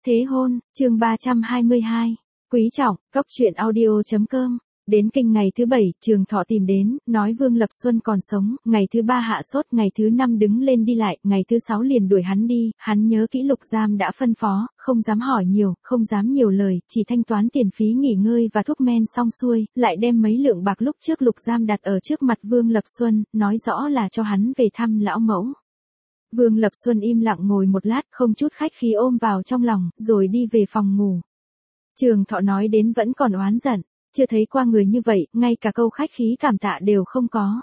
Thế hôn, chương 322. Quý trọng, cốc truyện audio.com. Đến kinh ngày thứ 7, Trường Thọ tìm đến, nói Vương Lập Xuân còn sống, ngày thứ 3 hạ sốt, ngày thứ 5 đứng lên đi lại, ngày thứ 6 liền đuổi hắn đi, hắn nhớ kỹ Lục Giam đã phân phó, không dám hỏi nhiều, không dám nhiều lời, chỉ thanh toán tiền phí nghỉ ngơi và thuốc men xong xuôi, lại đem mấy lượng bạc lúc trước Lục Giam đặt ở trước mặt Vương Lập Xuân, nói rõ là cho hắn về thăm lão mẫu. Vương Lập Xuân im lặng ngồi một lát, không chút khách khí ôm vào trong lòng, rồi đi về phòng ngủ. Trường Thọ nói đến vẫn còn oán giận, chưa thấy qua người như vậy, ngay cả câu khách khí cảm tạ đều không có.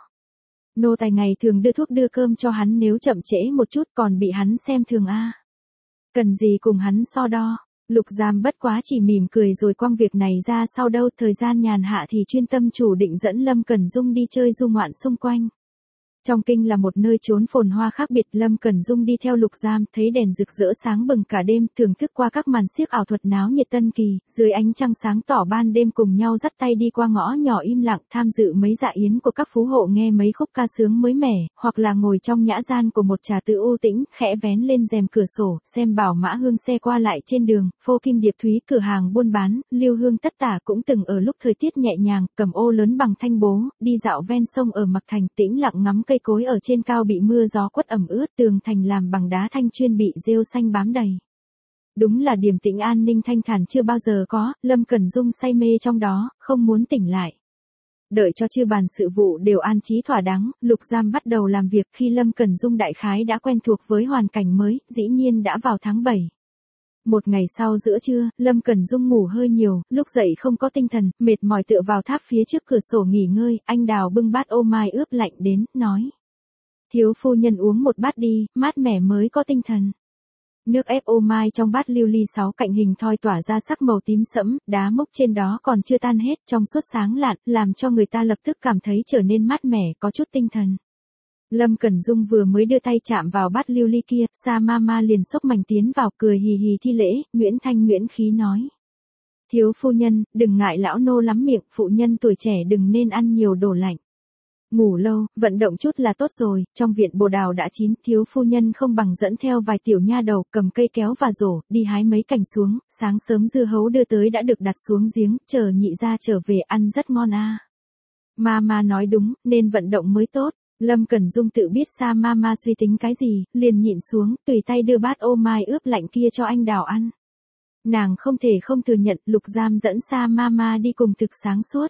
Nô tài ngày thường đưa thuốc đưa cơm cho hắn, nếu chậm trễ một chút còn bị hắn xem thường a. Cần gì cùng hắn so đo. Lục Giam bất quá chỉ mỉm cười rồi quăng việc này ra sau đâu, thời gian nhàn hạ thì chuyên tâm chủ định dẫn Lâm Cẩn Dung đi chơi du ngoạn xung quanh. Trong kinh là một nơi trốn phồn hoa khác biệt, Lâm Cẩn Dung đi theo Lục Giam, thấy đèn rực rỡ sáng bừng cả đêm, thưởng thức qua các màn xiếc ảo thuật náo nhiệt tân kỳ, dưới ánh trăng sáng tỏ ban đêm cùng nhau dắt tay đi qua ngõ nhỏ im lặng, tham dự mấy dạ yến của các phú hộ, nghe mấy khúc ca sướng mới mẻ, hoặc là ngồi trong nhã gian của một trà tự u tĩnh, khẽ vén lên rèm cửa sổ, xem bảo mã hương xe qua lại trên đường, phô kim điệp thúy cửa hàng buôn bán, liêu hương tất tả cũng từng ở lúc thời tiết nhẹ nhàng, cầm ô lớn bằng thanh bố, đi dạo ven sông ở Mạc Thành, tĩnh lặng ngắm cây cối ở trên cao bị mưa gió quất ẩm ướt, tường thành làm bằng đá thanh chuyên bị rêu xanh bám đầy. Đúng là điềm tĩnh an ninh thanh thản chưa bao giờ có, Lâm Cẩn Dung say mê trong đó, không muốn tỉnh lại. Đợi cho chư bàn sự vụ đều an trí thỏa đáng, Lục Giam bắt đầu làm việc. Khi Lâm Cẩn Dung đại khái đã quen thuộc với hoàn cảnh mới, dĩ nhiên đã vào tháng 7. Một ngày sau giữa trưa, Lâm Cẩn Dung ngủ hơi nhiều, lúc dậy không có tinh thần, mệt mỏi tựa vào tháp phía trước cửa sổ nghỉ ngơi, anh Đào bưng bát ô mai ướp lạnh đến, nói. Thiếu phu nhân uống một bát đi, mát mẻ mới có tinh thần. Nước ép ô mai trong bát lưu ly 6 cạnh hình thoi tỏa ra sắc màu tím sẫm, đá mốc trên đó còn chưa tan hết, trong suốt sáng lạn, làm cho người ta lập tức cảm thấy trở nên mát mẻ, có chút tinh thần. Lâm Cẩn Dung vừa mới đưa tay chạm vào bát lưu ly kia, Sa Mama liền xốc mảnh tiến vào, cười hì hì thi lễ, Nguyễn Thanh Nguyễn khí nói. Thiếu phu nhân, đừng ngại lão nô lắm miệng, phụ nhân tuổi trẻ đừng nên ăn nhiều đồ lạnh. Ngủ lâu, vận động chút là tốt rồi, trong viện bồ đào đã chín, thiếu phu nhân không bằng dẫn theo vài tiểu nha đầu, cầm cây kéo và rổ, đi hái mấy cành xuống, sáng sớm dưa hấu đưa tới đã được đặt xuống giếng, chờ nhị ra trở về ăn rất ngon a. Mama nói đúng, nên vận động mới tốt. Lâm Cẩn Dung tự biết Sa Mama suy tính cái gì, liền nhịn xuống, tùy tay đưa bát ô mai ướp lạnh kia cho anh Đào ăn. Nàng không thể không thừa nhận, Lục Giam dẫn Sa Mama đi cùng thực sáng suốt.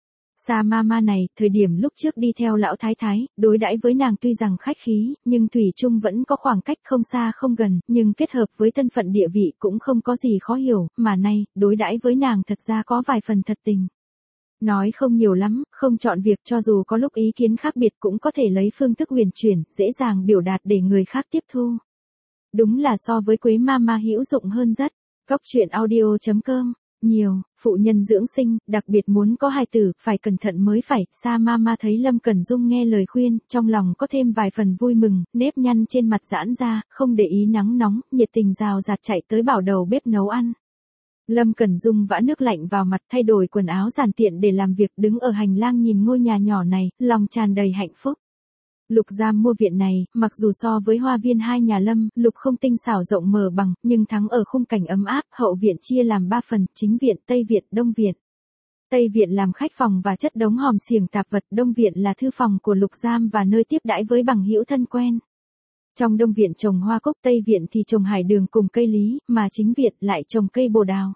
Sa Mama này, thời điểm lúc trước đi theo lão thái thái, đối đãi với nàng tuy rằng khách khí, nhưng thủy chung vẫn có khoảng cách không xa không gần, nhưng kết hợp với thân phận địa vị cũng không có gì khó hiểu, mà nay, đối đãi với nàng thật ra có vài phần thật tình. Nói không nhiều lắm, không chọn việc, cho dù có lúc ý kiến khác biệt cũng có thể lấy phương thức huyền chuyển, dễ dàng biểu đạt để người khác tiếp thu. Đúng là so với Quế Mama hữu dụng hơn rất. Cốc truyện audio.com. Nhiều, phụ nhân dưỡng sinh, đặc biệt muốn có hài tử, phải cẩn thận mới phải. Sa Mama thấy Lâm Cẩn Dung nghe lời khuyên, trong lòng có thêm vài phần vui mừng, nếp nhăn trên mặt giãn ra, không để ý nắng nóng, nhiệt tình rào rạt chạy tới bảo đầu bếp nấu ăn. Lâm Cẩn Dung vã nước lạnh vào mặt, thay đổi quần áo giản tiện để làm việc, đứng ở hành lang nhìn ngôi nhà nhỏ này, lòng tràn đầy hạnh phúc. Lục Giam mua viện này, mặc dù so với hoa viên hai nhà Lâm, Lục không tinh xảo rộng mở bằng, nhưng thắng ở khung cảnh ấm áp, hậu viện chia làm 3 phần, chính viện, Tây viện, Đông viện. Tây viện làm khách phòng và chất đống hòm xiềng tạp vật, Đông viện là thư phòng của Lục Giam và nơi tiếp đãi với bằng hữu thân quen. Trong Đông viện trồng hoa cúc, Tây viện thì trồng hải đường cùng cây lý, mà chính viện lại trồng cây bồ đào.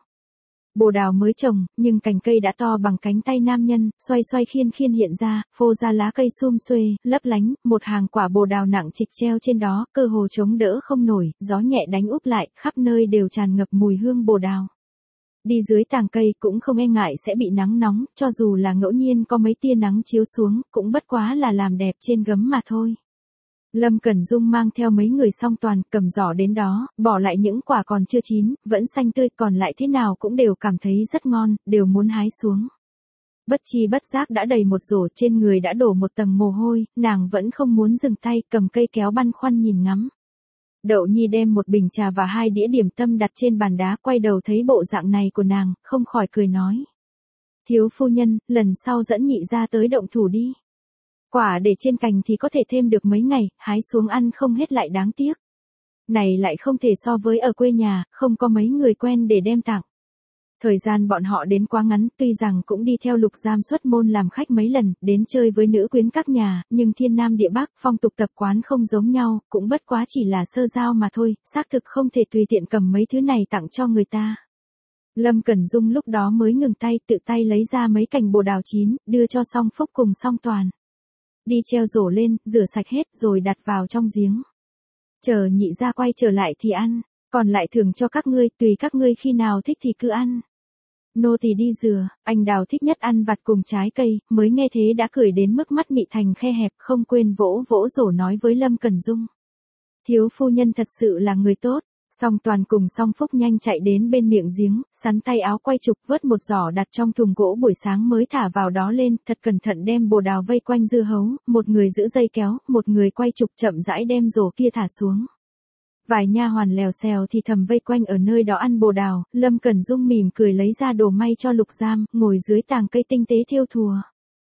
Bồ đào mới trồng, nhưng cành cây đã to bằng cánh tay nam nhân, xoay xoay khiên khiên hiện ra, phô ra lá cây sum xuê, lấp lánh, một hàng quả bồ đào nặng trịch treo trên đó, cơ hồ chống đỡ không nổi, gió nhẹ đánh úp lại, khắp nơi đều tràn ngập mùi hương bồ đào. Đi dưới tàng cây cũng không e ngại sẽ bị nắng nóng, cho dù là ngẫu nhiên có mấy tia nắng chiếu xuống, cũng bất quá là làm đẹp trên gấm mà thôi. Lâm Cẩn Dung mang theo mấy người song toàn, cầm giỏ đến đó, bỏ lại những quả còn chưa chín, vẫn xanh tươi, còn lại thế nào cũng đều cảm thấy rất ngon, đều muốn hái xuống. Bất chi bất giác đã đầy một rổ, trên người đã đổ một tầng mồ hôi, nàng vẫn không muốn dừng tay, cầm cây kéo băn khoăn nhìn ngắm. Đậu Nhi đem một bình trà và 2 đĩa điểm tâm đặt trên bàn đá, quay đầu thấy bộ dạng này của nàng, không khỏi cười nói. Thiếu phu nhân, lần sau dẫn nhị ra tới động thủ đi. Quả để trên cành thì có thể thêm được mấy ngày, hái xuống ăn không hết lại đáng tiếc. Này lại không thể so với ở quê nhà, không có mấy người quen để đem tặng. Thời gian bọn họ đến quá ngắn, tuy rằng cũng đi theo Lục Giam xuất môn làm khách mấy lần, đến chơi với nữ quyến các nhà, nhưng thiên nam địa bắc, phong tục tập quán không giống nhau, cũng bất quá chỉ là sơ giao mà thôi, xác thực không thể tùy tiện cầm mấy thứ này tặng cho người ta. Lâm Cẩn Dung lúc đó mới ngừng tay, tự tay lấy ra mấy cành bồ đào chín, đưa cho Song Phúc cùng Song Toàn. Đi treo rổ lên, rửa sạch hết rồi đặt vào trong giếng. Chờ nhị gia quay trở lại thì ăn, còn lại thưởng cho các ngươi, tùy các ngươi khi nào thích thì cứ ăn. Nô tỳ đi rửa, anh Đào thích nhất ăn vặt cùng trái cây, mới nghe thế đã cười đến mức mắt mị thành khe hẹp, không quên vỗ vỗ rổ nói với Lâm Cẩn Dung. Thiếu phu nhân thật sự là người tốt. Song Toàn cùng Song Phúc nhanh chạy đến bên miệng giếng, sắn tay áo quay trục vớt một giỏ đặt trong thùng gỗ buổi sáng mới thả vào đó lên, thật cẩn thận đem bồ đào vây quanh dưa hấu, một người giữ dây kéo, một người quay trục chậm rãi đem rổ kia thả xuống. Vài nha hoàn lèo xèo thì thầm vây quanh ở nơi đó ăn bồ đào, Lâm Cẩn Dung mỉm cười lấy ra đồ may cho Lục Giam, ngồi dưới tàng cây tinh tế thêu thùa.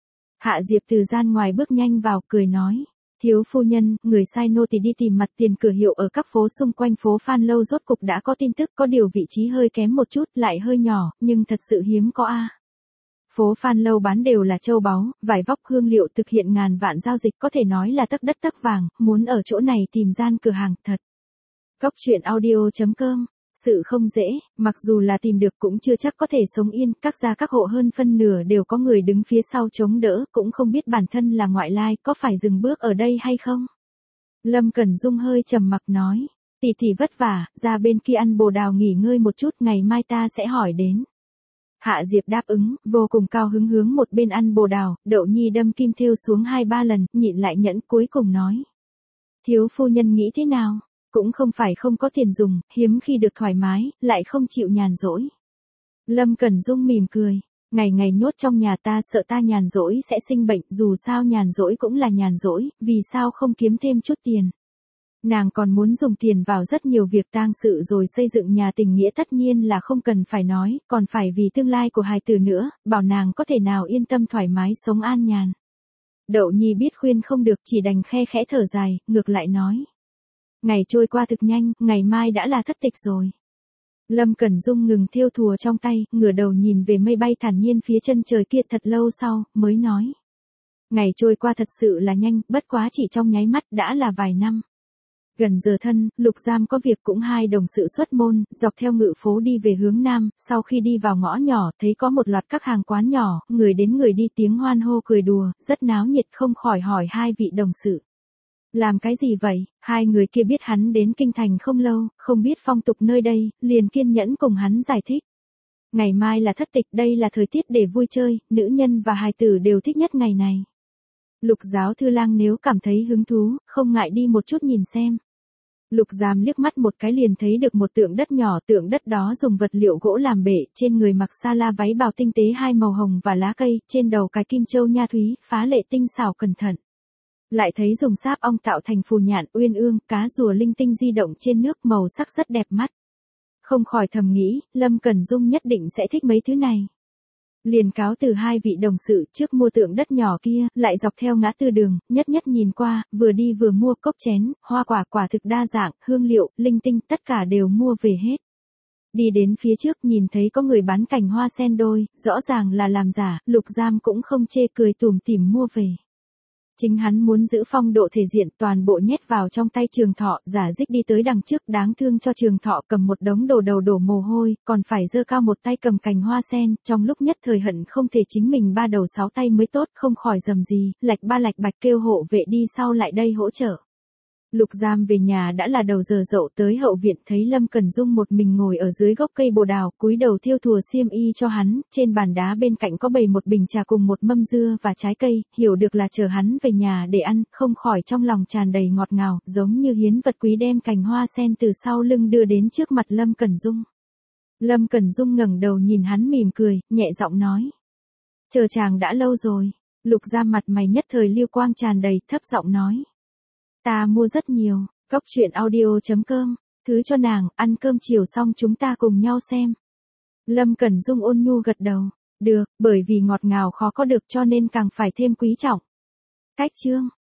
Hạ Diệp từ gian ngoài bước nhanh vào, cười nói. Thiếu phu nhân, người sai nô tỳ đi tìm mặt tiền cửa hiệu ở các phố xung quanh phố Phan Lâu rốt cục đã có tin tức, có điều vị trí hơi kém một chút, lại hơi nhỏ, nhưng thật sự hiếm có a. Phố Phan Lâu bán đều là châu báu, vải vóc hương liệu thực hiện ngàn vạn giao dịch, có thể nói là tấc đất tấc vàng, muốn ở chỗ này tìm gian cửa hàng thật. Cốc truyện audio.com. Sự không dễ, mặc dù là tìm được cũng chưa chắc có thể sống yên, các gia các hộ hơn phân nửa đều có người đứng phía sau chống đỡ, cũng không biết bản thân là ngoại lai, có phải dừng bước ở đây hay không. Lâm Cẩn Dung hơi trầm mặc nói, tỷ vất vả, ra bên kia ăn bồ đào nghỉ ngơi một chút, ngày mai ta sẽ hỏi đến. Hạ Diệp đáp ứng, vô cùng cao hứng hướng một bên ăn bồ đào, Đậu Nhi đâm kim thêu xuống 2-3 lần, nhịn lại nhẫn, cuối cùng nói. Thiếu phu nhân nghĩ thế nào? Cũng không phải không có tiền dùng, hiếm khi được thoải mái, lại không chịu nhàn rỗi. Lâm Cẩn Dung mỉm cười, ngày ngày nhốt trong nhà ta sợ ta nhàn rỗi sẽ sinh bệnh, dù sao nhàn rỗi cũng là nhàn rỗi, vì sao không kiếm thêm chút tiền. Nàng còn muốn dùng tiền vào rất nhiều việc tang sự rồi xây dựng nhà tình nghĩa tất nhiên là không cần phải nói, còn phải vì tương lai của hài tử nữa, bảo nàng có thể nào yên tâm thoải mái sống an nhàn. Đậu Nhi biết khuyên không được, chỉ đành khe khẽ thở dài, ngược lại nói. Ngày trôi qua thực nhanh, ngày mai đã là thất tịch rồi. Lâm Cẩn Dung ngừng thêu thùa trong tay, ngửa đầu nhìn về mây bay thản nhiên phía chân trời kia thật lâu sau, mới nói. Ngày trôi qua thật sự là nhanh, bất quá chỉ trong nháy mắt đã là vài năm. Gần giờ thân, Lục Giam có việc cũng hai đồng sự xuất môn, dọc theo ngự phố đi về hướng nam, sau khi đi vào ngõ nhỏ, thấy có một loạt các hàng quán nhỏ, người đến người đi tiếng hoan hô cười đùa, rất náo nhiệt, không khỏi hỏi hai vị đồng sự. Làm cái gì vậy? Hai người kia biết hắn đến kinh thành không lâu, không biết phong tục nơi đây, liền kiên nhẫn cùng hắn giải thích. Ngày mai là thất tịch, đây là thời tiết để vui chơi, nữ nhân và hài tử đều thích nhất ngày này. Lục giáo thư lang nếu cảm thấy hứng thú, không ngại đi một chút nhìn xem. Lục Giám liếc mắt một cái liền thấy được một tượng đất nhỏ, tượng đất đó dùng vật liệu gỗ làm bệ, trên người mặc sa la váy bào tinh tế hai màu hồng và lá cây, trên đầu cái kim châu nha thúy, phá lệ tinh xảo cẩn thận. Lại thấy dùng sáp ong tạo thành phù nhạn, uyên ương, cá rùa linh tinh di động trên nước, màu sắc rất đẹp mắt. Không khỏi thầm nghĩ, Lâm Cẩn Dung nhất định sẽ thích mấy thứ này. Liền cáo từ hai vị đồng sự trước mua tượng đất nhỏ kia, lại dọc theo ngã tư đường, nhất nhất nhìn qua, vừa đi vừa mua cốc chén, hoa quả quả thực đa dạng, hương liệu, linh tinh, tất cả đều mua về hết. Đi đến phía trước nhìn thấy có người bán cành hoa sen đôi, rõ ràng là làm giả, Lục Giam cũng không chê, cười tủm tỉm mua về. Chính hắn muốn giữ phong độ thể diện, toàn bộ nhét vào trong tay Trường Thọ, giả dích đi tới đằng trước, đáng thương cho Trường Thọ cầm một đống đồ đầu đổ mồ hôi, còn phải giơ cao một tay cầm cành hoa sen, trong lúc nhất thời hận không thể chính mình ba đầu sáu tay mới tốt, không khỏi rầm gì, lạch ba lạch bạch kêu hộ vệ đi sau lại đây hỗ trợ. Lục Giam về nhà đã là đầu giờ dậu, tới hậu viện thấy Lâm Cẩn Dung một mình ngồi ở dưới gốc cây bồ đào, cúi đầu thêu thùa xiêm y cho hắn, trên bàn đá bên cạnh có bày một bình trà cùng một mâm dưa và trái cây, hiểu được là chờ hắn về nhà để ăn, không khỏi trong lòng tràn đầy ngọt ngào, giống như hiến vật quý đem cành hoa sen từ sau lưng đưa đến trước mặt Lâm Cẩn Dung. Lâm Cẩn Dung ngẩng đầu nhìn hắn mỉm cười, nhẹ giọng nói. Chờ chàng đã lâu rồi. Lục Giam mặt mày nhất thời lưu quang tràn đầy, thấp giọng nói. Ta mua rất nhiều, cốc truyện audio.com, thứ cho nàng, ăn cơm chiều xong chúng ta cùng nhau xem. Lâm Cẩn Dung ôn nhu gật đầu, được, bởi vì ngọt ngào khó có được cho nên càng phải thêm quý trọng. Cách chương.